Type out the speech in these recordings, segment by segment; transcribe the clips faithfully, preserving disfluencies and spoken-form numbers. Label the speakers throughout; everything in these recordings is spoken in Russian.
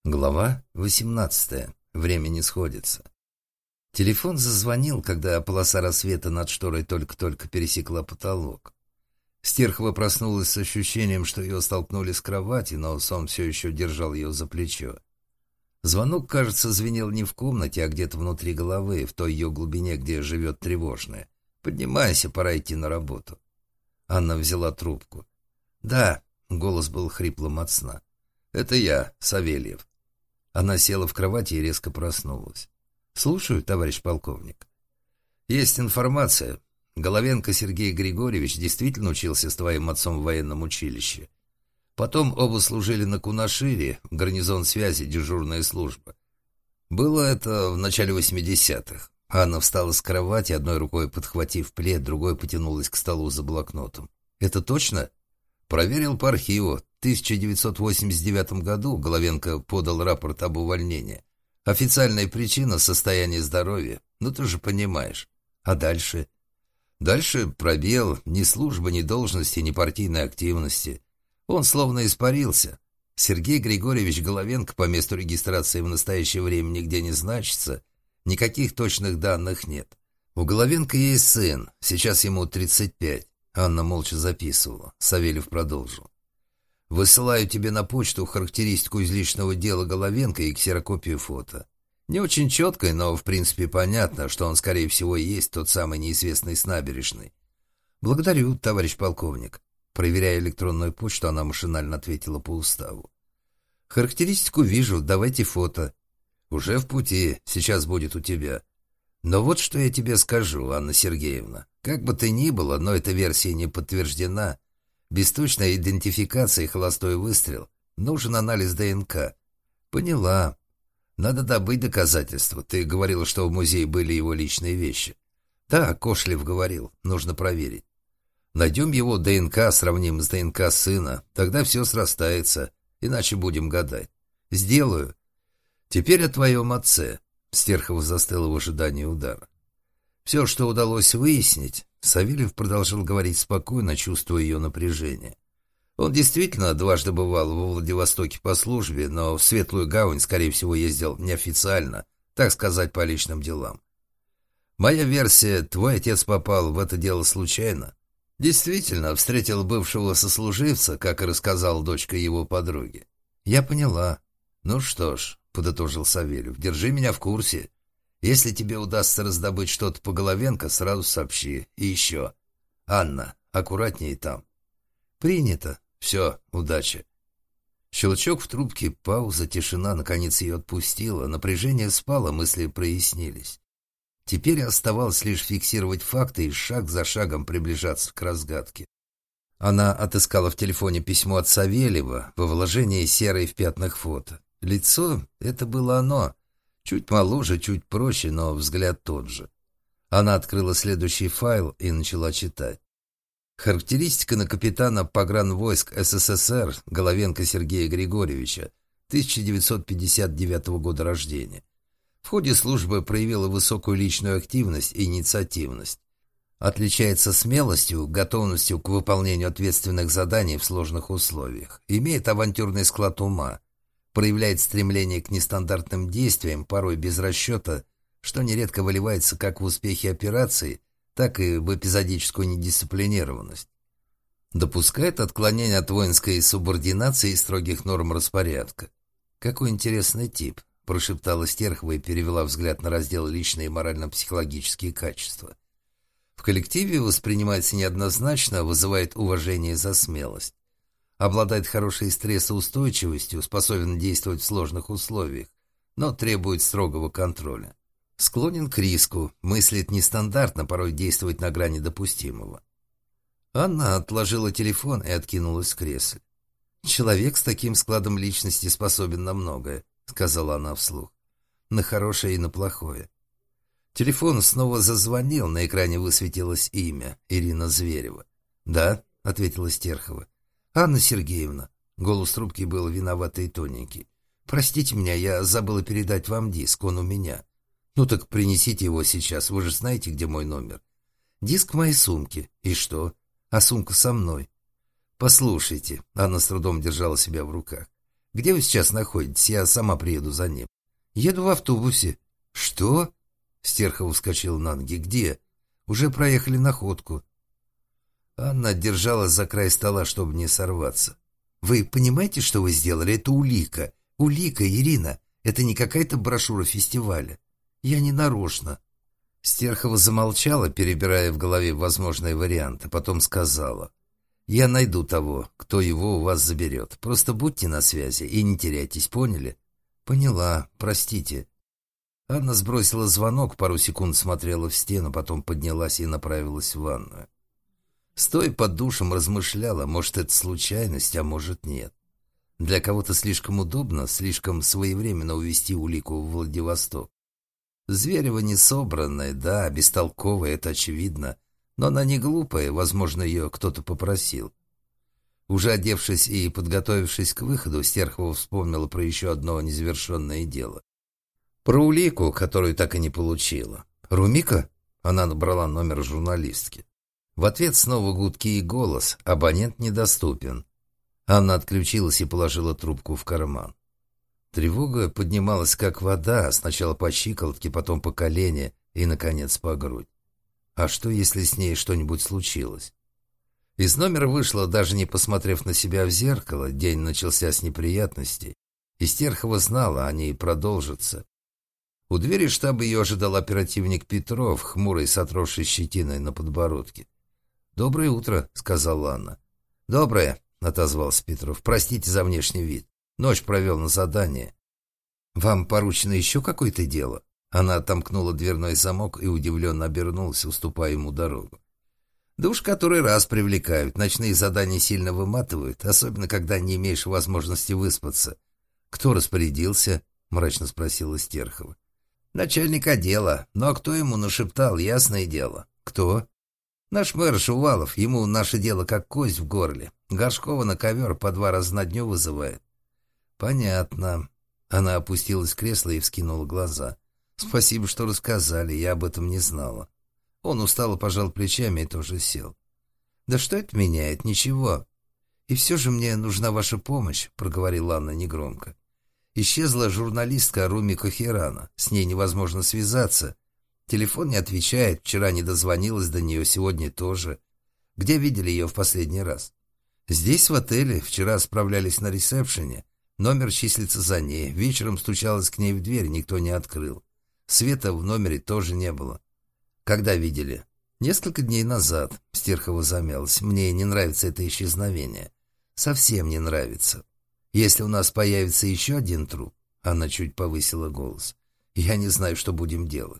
Speaker 1: Глава восемнадцатая. Время не сходится. Телефон зазвонил, когда полоса рассвета над шторой только-только пересекла потолок. Стерхова проснулась с ощущением, что ее столкнули с кровати, но сон все еще держал ее за плечо. Звонок, кажется, звенел не в комнате, а где-то внутри головы, в той ее глубине, где живет тревожное. «Поднимайся, пора идти на работу». Анна взяла трубку. «Да», — голос был хриплым от сна. «Это я, Савельев». Она села в кровати и резко проснулась. «Слушаю, товарищ полковник». «Есть информация. Головенко Сергей Григорьевич действительно учился с твоим отцом в военном училище. Потом оба служили на Кунашире, гарнизон связи, дежурная служба. Было это в начале восьмидесятых. Анна встала с кровати, одной рукой подхватив плед, другой потянулась к столу за блокнотом. «Это точно?» «Проверил по архиву. В тысяча девятьсот восемьдесят девятом году Головенко подал рапорт об увольнении. Официальная причина — состояние здоровья. Ну, ты же понимаешь. А дальше?» «Дальше пробел. Ни службы, ни должности, ни партийной активности. Он словно испарился. Сергей Григорьевич Головенко по месту регистрации в настоящее время нигде не значится. Никаких точных данных нет. У Головенко есть сын. Сейчас ему тридцать пять. Анна молча записывала. Савельев продолжил. «Высылаю тебе на почту характеристику из личного дела Головенко и ксерокопию фото. Не очень четкой, но в принципе понятно, что он, скорее всего, и есть тот самый неизвестный с набережной». «Благодарю, товарищ полковник». Проверяя электронную почту, она машинально ответила по уставу. «Характеристику вижу, давайте фото». «Уже в пути, сейчас будет у тебя». «Но вот что я тебе скажу, Анна Сергеевна. Как бы то ни было, но эта версия не подтверждена. Без точной идентификации холостой выстрел. Нужен анализ ДНК». «Поняла. Надо добыть доказательства. Ты говорила, что в музее были его личные вещи». «Да, Кошлев говорил. Нужно проверить. Найдем его ДНК, сравним с ДНК сына. Тогда все срастается. Иначе будем гадать». «Сделаю. Теперь о твоем отце». Стерхова застыла в ожидании удара. Все, что удалось выяснить, Савельев продолжал говорить спокойно, чувствуя ее напряжение. Он действительно дважды бывал во Владивостоке по службе, но в Светлую Гавань, скорее всего, ездил неофициально, так сказать, по личным делам. Моя версия, твой отец попал в это дело случайно. Действительно, встретил бывшего сослуживца, как и рассказала дочка его подруги. Я поняла. Ну что ж, подытожил Савельев, держи меня в курсе. Если тебе удастся раздобыть что-то по Головенко, сразу сообщи. И еще. Анна, аккуратнее там. Принято. Все, удачи. Щелчок в трубке, пауза, тишина, наконец ее отпустила, напряжение спало, мысли прояснились. Теперь оставалось лишь фиксировать факты и шаг за шагом приближаться к разгадке. Она отыскала в телефоне письмо от Савельева во вложении серой в пятнах фото. Лицо — это было оно. Чуть моложе, чуть проще, но взгляд тот же. Она открыла следующий файл и начала читать. Характеристика на капитана погранвойск СССР Головенко Сергея Григорьевича, тысяча девятьсот пятьдесят девятого года рождения. В ходе службы проявила высокую личную активность и инициативность. Отличается смелостью, готовностью к выполнению ответственных заданий в сложных условиях. Имеет авантюрный склад ума. Проявляет стремление к нестандартным действиям, порой без расчета, что нередко выливается как в успехе операции, так и в эпизодическую недисциплинированность. Допускает отклонение от воинской субординации и строгих норм распорядка. «Какой интересный тип», – прошептала Стерхова и перевела взгляд на раздел «Личные и морально-психологические качества». В коллективе воспринимается неоднозначно, вызывает уважение за смелость. Обладает хорошей стрессоустойчивостью, способен действовать в сложных условиях, но требует строгого контроля. Склонен к риску, мыслит нестандартно, порой действует на грани допустимого. Анна отложила телефон и откинулась в кресле. «Человек с таким складом личности способен на многое», — сказала она вслух. «На хорошее и на плохое». Телефон снова зазвонил, на экране высветилось имя — Ирина Зверева. «Да», — ответила Стерхова. «Анна Сергеевна», — голос трубки был виноватый и тоненький. «Простите меня, я забыла передать вам диск, он у меня». «Ну так принесите его сейчас, вы же знаете, где мой номер». «Диск в моей сумке». «И что?» «А сумка со мной». «Послушайте», — Анна с трудом держала себя в руках. Где вы сейчас находитесь? Я сама приеду за ним». «Еду в автобусе». «Что?» Стерхова вскочила на ноги. «Где?» «Уже проехали находку». Анна держалась за край стола, чтобы не сорваться. «Вы понимаете, что вы сделали? Это улика. Улика, Ирина. Это не какая-то брошюра фестиваля. Я не нарочно». Стерхова замолчала, перебирая в голове возможные варианты. Потом сказала: «Я найду того, кто его у вас заберет. Просто будьте на связи и не теряйтесь, поняли?» «Поняла. Простите». Анна сбросила звонок, пару секунд смотрела в стену, потом поднялась и направилась в ванную. Стоя под душем, размышляла, может, это случайность, а может, нет. Для кого-то слишком удобно, слишком своевременно увезти улику в Владивосток. Зверева не собранная, да, бестолковая, это очевидно, но она не глупая, возможно, ее кто-то попросил. Уже одевшись и подготовившись к выходу, Стерхова вспомнила про еще одно незавершенное дело. Про улику, которую так и не получила. «Румика?» Она набрала номер журналистки. В ответ снова гудки и голос: «Абонент недоступен». Анна отключилась и положила трубку в карман. Тревога поднималась как вода, сначала по щиколотке, потом по колени и, наконец, по грудь. А что, если с ней что-нибудь случилось? Из номера вышла, даже не посмотрев на себя в зеркало. День начался с неприятностей, и Стерхова знала, они и продолжатся. У двери штаба ее ожидал оперативник Петров, хмурый, с отросшей щетиной на подбородке. «Доброе утро», — сказала Анна. «Доброе», — отозвался Петров. «Простите за внешний вид. Ночь провел на задании». «Вам поручено еще какое-то дело?» Она отомкнула дверной замок и удивленно обернулась, уступая ему дорогу. «Да уж который раз привлекают. Ночные задания сильно выматывают, особенно когда не имеешь возможности выспаться». «Кто распорядился?» — мрачно спросила Стерхова. «Начальник отдела. Но кто ему нашептал, ясное дело». «Кто?» «Наш мэр Шувалов. Ему наше дело как кость в горле. Горшкова на ковер по два раза на дню вызывает». «Понятно». Она опустилась в кресло и вскинула глаза. «Спасибо, что рассказали. Я об этом не знала». Он устало пожал плечами и тоже сел. «Да что это меняет? Ничего. И все же мне нужна ваша помощь», — проговорила Анна негромко. «Исчезла журналистка Румика Хирана. С ней невозможно связаться. Телефон не отвечает. Вчера не дозвонилась до нее, сегодня тоже. Где видели ее в последний раз?» «Здесь, в отеле. Вчера справлялись на ресепшене. Номер числится за ней. Вечером стучалась к ней в дверь, никто не открыл. Света в номере тоже не было». «Когда видели?» «Несколько дней назад», — Стерхова замялась. «Мне не нравится это исчезновение. Совсем не нравится. Если у нас появится еще один труп», — она чуть повысила голос, — «я не знаю, что будем делать».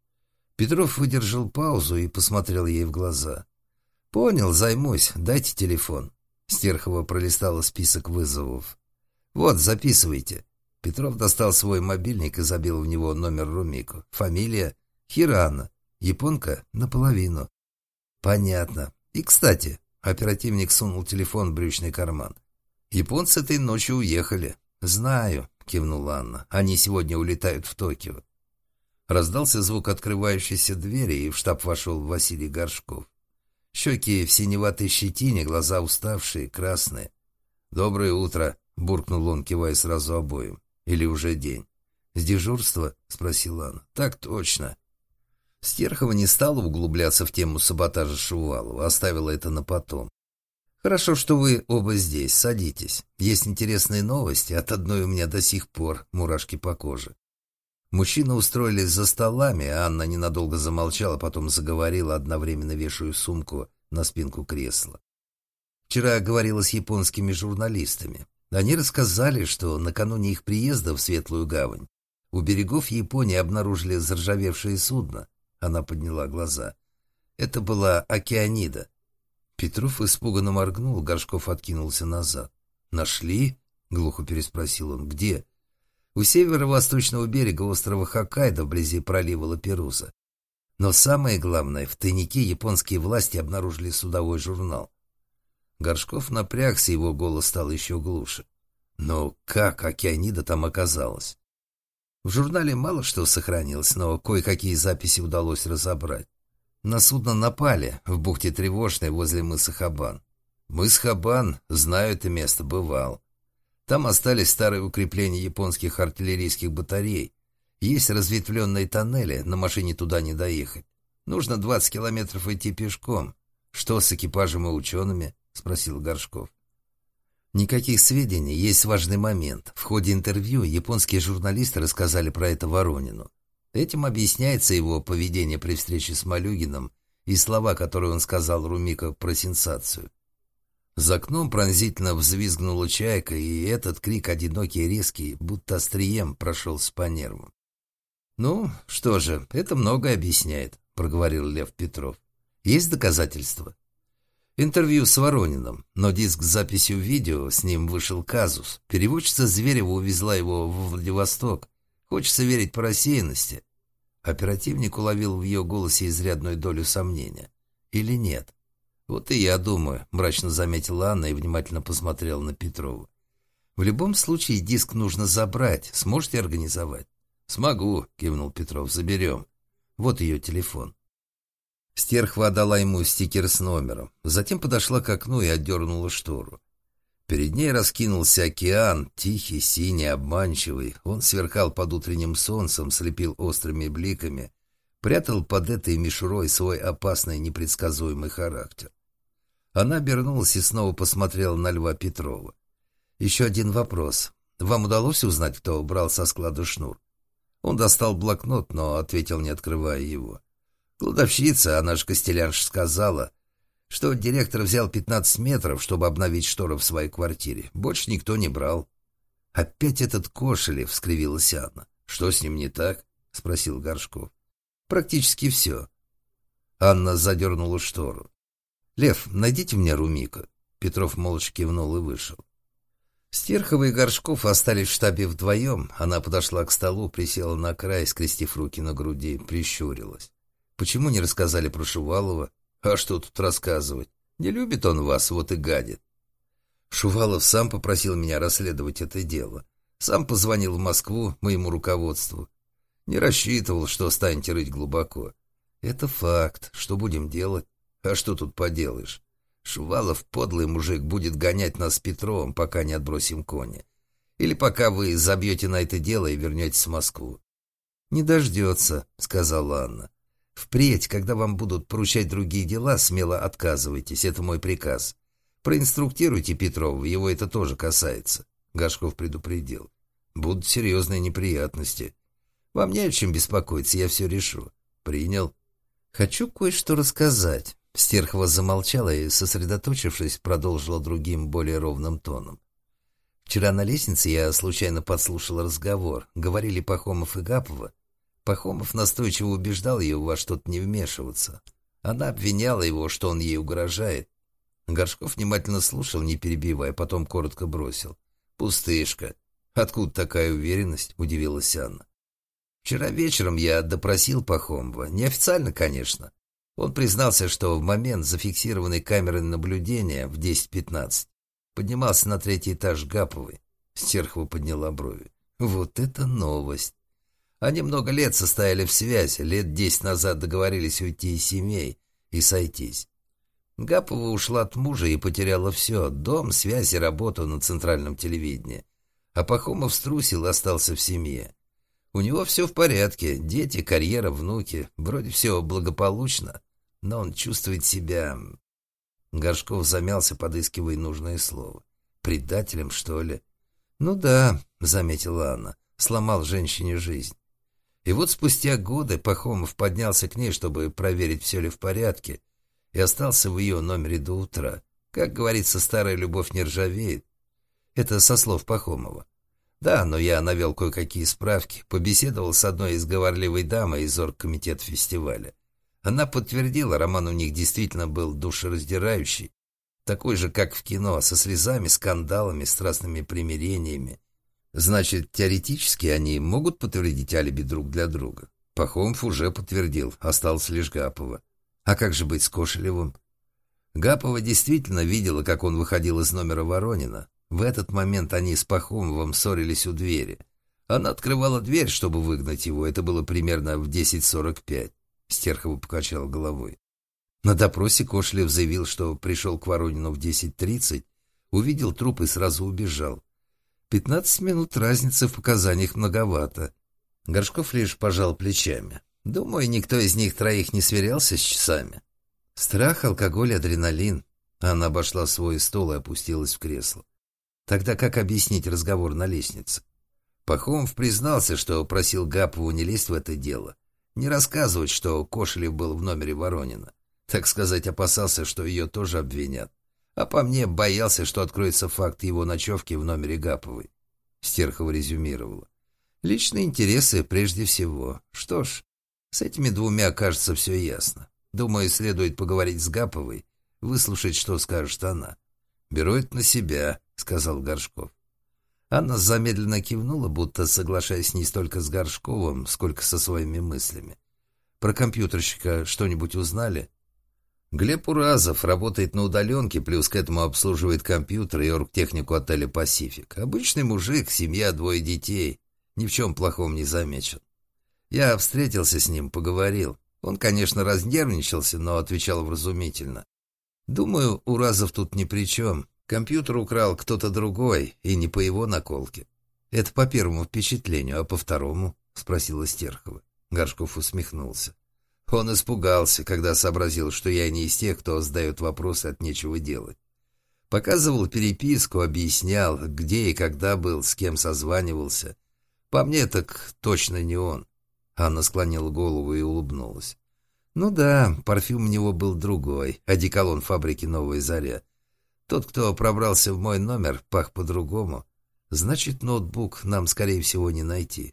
Speaker 1: Петров выдержал паузу и посмотрел ей в глаза. «Понял, займусь. Дайте телефон». Стерхова пролистала список вызовов. «Вот, записывайте». Петров достал свой мобильник и забил в него номер Румико. Фамилия Хирана. Японка наполовину. «Понятно. И, кстати», — оперативник сунул телефон в брючный карман. «Японцы этой ночью уехали». «Знаю», — кивнула Анна. «Они сегодня улетают в Токио». Раздался звук открывающейся двери, и в штаб вошел Василий Горшков. Щеки в синеватой щетине, глаза уставшие, красные. «Доброе утро», — буркнул он, кивая сразу обоим. «Или уже день?» «С дежурства?» — спросила Анна. «Так точно». Стерхова не стала углубляться в тему саботажа Шувалова, оставила это на потом. «Хорошо, что вы оба здесь. Садитесь. Есть интересные новости. От одной у меня до сих пор мурашки по коже». Мужчины устроились за столами, а Анна ненадолго замолчала, потом заговорила, одновременно вешая сумку на спинку кресла. «Вчера говорила с японскими журналистами. Они рассказали, что накануне их приезда в Светлую Гавань у берегов Японии обнаружили заржавевшее судно». Она подняла глаза. Это была Океанида. Петров испуганно моргнул, Горшков откинулся назад. «Нашли?» — глухо переспросил он. «Где?» «У северо-восточного берега острова Хоккайдо, вблизи пролива Лаперуза. Но самое главное, в тайнике японские власти обнаружили судовой журнал». Горшков напрягся, его голос стал еще глуше. «Но как Океанида там оказалась?» В журнале мало что сохранилось, но кое-какие записи удалось разобрать. На судно напали в бухте Тревожной возле мыса Хабан. Мыс Хабан, знаю это место, бывал. Там остались старые укрепления японских артиллерийских батарей. Есть разветвленные тоннели, на машине туда не доехать. Нужно двадцать километров идти пешком. Что с экипажем и учеными? Спросил Горшков. Никаких сведений, есть важный момент. В ходе интервью японские журналисты рассказали про это Воронину. Этим объясняется его поведение при встрече с Малюгиным и слова, которые он сказал Румико про сенсацию. За окном пронзительно взвизгнула чайка, и этот крик, одинокий и резкий, будто острием прошелся по нервам. «Ну, что же, это многое объясняет», — проговорил Лев Петров. «Есть доказательства?» Интервью с Ворониным, но диск с записью видео, с ним вышел казус. Переводчица Зверева увезла его в Владивосток. Хочется верить по рассеянности. Оперативник уловил в ее голосе изрядную долю сомнения. Или нет? Вот и я думаю, мрачно заметила Анна и внимательно посмотрела на Петрова. В любом случае диск нужно забрать. Сможете организовать? Смогу, кивнул Петров, заберем. Вот ее телефон. Стерхова отдала ему стикер с номером. Затем подошла к окну и отдернула штору. Перед ней раскинулся океан, тихий, синий, обманчивый. Он сверкал под утренним солнцем, слепил острыми бликами, прятал под этой мишурой свой опасный, непредсказуемый характер. Она обернулась и снова посмотрела на Льва Петрова. «Еще один вопрос. Вам удалось узнать, кто убрал со склада шнур?» Он достал блокнот, но ответил, не открывая его. «Кладовщица, она же костелянша, сказала, что директор взял пятнадцать метров, чтобы обновить шторы в своей квартире. Больше никто не брал». «Опять этот Кошелев», — скривилась Анна. «Что с ним не так?» — спросил Горшков. «Практически все». Анна задернула штору. «Лев, найдите мне Румико». Петров молча кивнул и вышел. Стерхова и Горшков остались в штабе вдвоем. Она подошла к столу, присела на край, скрестив руки на груди, прищурилась. «Почему не рассказали про Шувалова?» «А что тут рассказывать? Не любит он вас, вот и гадит». Шувалов сам попросил меня расследовать это дело. Сам позвонил в Москву моему руководству. Не рассчитывал, что станете рыть глубоко. Это факт. Что будем делать? А что тут поделаешь? Шувалов, подлый мужик, будет гонять нас с Петровым, пока не отбросим кони. Или пока вы забьете на это дело и вернетесь в Москву. «Не дождется», — сказала Анна. «Впредь, когда вам будут поручать другие дела, смело отказывайтесь. Это мой приказ. Проинструктируйте Петрова, его это тоже касается». Горшков предупредил. «Будут серьезные неприятности. Вам не о чем беспокоиться, я все решу». «Принял». «Хочу кое-что рассказать». Стерхова замолчала и, сосредоточившись, продолжила другим, более ровным тоном. «Вчера на лестнице я случайно подслушал разговор. Говорили Пахомов и Гапова. Пахомов настойчиво убеждал ее во что-то не вмешиваться. Она обвиняла его, что он ей угрожает. Горшков внимательно слушал, не перебивая, потом коротко бросил. «Пустышка. Откуда такая уверенность?» – удивилась Анна. «Вчера вечером я допросил Пахомова. Неофициально, конечно. Он признался, что в момент зафиксированной камерой наблюдения в десять пятнадцать поднимался на третий этаж Гаповой». Стерхова подняла брови. «Вот это новость! Они много лет состояли в связи, лет десять назад договорились уйти из семей и сойтись. Гапова ушла от мужа и потеряла все — дом, связи, работу на центральном телевидении. А Пахомов струсил и остался в семье. У него все в порядке, дети, карьера, внуки, вроде все благополучно, но он чувствует себя...» Горшков замялся, подыскивая нужное слово. «Предателем, что ли?» «Ну да», — заметила Анна, — «сломал женщине жизнь». И вот спустя годы Пахомов поднялся к ней, чтобы проверить, все ли в порядке, и остался в ее номере до утра. Как говорится, старая любовь не ржавеет. Это со слов Пахомова. Да, но я навел кое-какие справки, побеседовал с одной из говорливой дамой из оргкомитета фестиваля. Она подтвердила, роман у них действительно был душераздирающий, такой же, как в кино, со слезами, скандалами, страстными примирениями. Значит, теоретически они могут подтвердить алиби друг для друга. Пахомов уже подтвердил, осталось лишь Гапова. А как же быть с Кошелевым? Гапова действительно видела, как он выходил из номера Воронина. В этот момент они с Пахомовым ссорились у двери. Она открывала дверь, чтобы выгнать его. Это было примерно в десять сорок пять. Стерхова покачала головой. На допросе Кошелев заявил, что пришел к Воронину в десять тридцать, увидел труп и сразу убежал. Пятнадцать минут разницы в показаниях многовато. Горшков лишь пожал плечами. Думаю, никто из них троих не сверялся с часами. Страх, алкоголь, адреналин. Она обошла свой стол и опустилась в кресло. Тогда как объяснить разговор на лестнице? Пахомов признался, что просил Гапову не лезть в это дело. Не рассказывать, что Кошелев был в номере Воронина. Так сказать, опасался, что ее тоже обвинят. А по мне, боялся, что откроется факт его ночевки в номере Гаповой. Стерхова резюмировала. Личные интересы прежде всего. Что ж, с этими двумя, кажется, все ясно. Думаю, следует поговорить с Гаповой, выслушать, что скажет она. «Беру это на себя», — сказал Горшков. Анна замедленно кивнула, будто соглашаясь не столько с Горшковым, сколько со своими мыслями. «Про компьютерщика что-нибудь узнали?» Глеб Уразов работает на удаленке, плюс к этому обслуживает компьютер и оргтехнику отеля «Пасифик». Обычный мужик, семья, двое детей. Ни в чем плохом не замечен. Я встретился с ним, поговорил. Он, конечно, разнервничался, но отвечал вразумительно. Думаю, Уразов тут ни при чем. Компьютер украл кто-то другой, и не по его наколке. Это по первому впечатлению, а по второму? Спросила Стерхова. Горшков усмехнулся. Он испугался, когда сообразил, что я не из тех, кто задает вопросы от нечего делать. Показывал переписку, объяснял, где и когда был, с кем созванивался. По мне так точно не он. Анна склонила голову и улыбнулась. Ну да, парфюм у него был другой, одеколон фабрики «Новая заря». Тот, кто пробрался в мой номер, пах по-другому. Значит, ноутбук нам, скорее всего, не найти.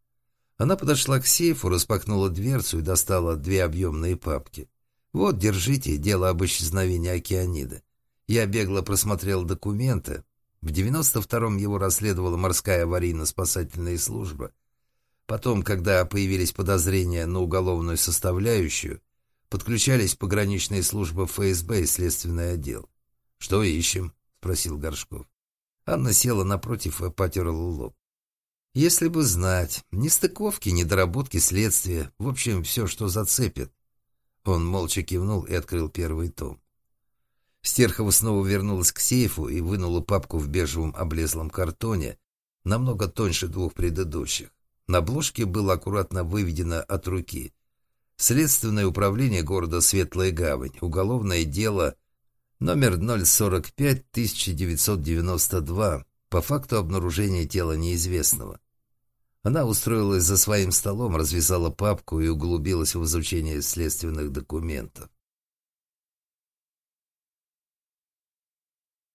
Speaker 1: Она подошла к сейфу, распахнула дверцу и достала две объемные папки. «Вот, держите, дело об исчезновении океанида. Я бегло просмотрел документы. В девяносто втором его расследовала морская аварийно-спасательная служба. Потом, когда появились подозрения на уголовную составляющую, подключались пограничные службы эф эс бэ и следственный отдел. «Что ищем?» — спросил Горшков. Анна села напротив и потерла лоб. «Если бы знать. Нестыковки, недоработки следствия. В общем, все, что зацепит». Он молча кивнул и открыл первый том. Стерхова снова вернулась к сейфу и вынула папку в бежевом облезлом картоне, намного тоньше двух предыдущих. На обложке было аккуратно выведено от руки: Следственное управление города Светлая Гавань, уголовное дело номер ноль сорок пять тысяча девятьсот девяносто два по факту обнаружения тела неизвестного. Она устроилась за своим столом, развязала папку и углубилась в изучение следственных документов.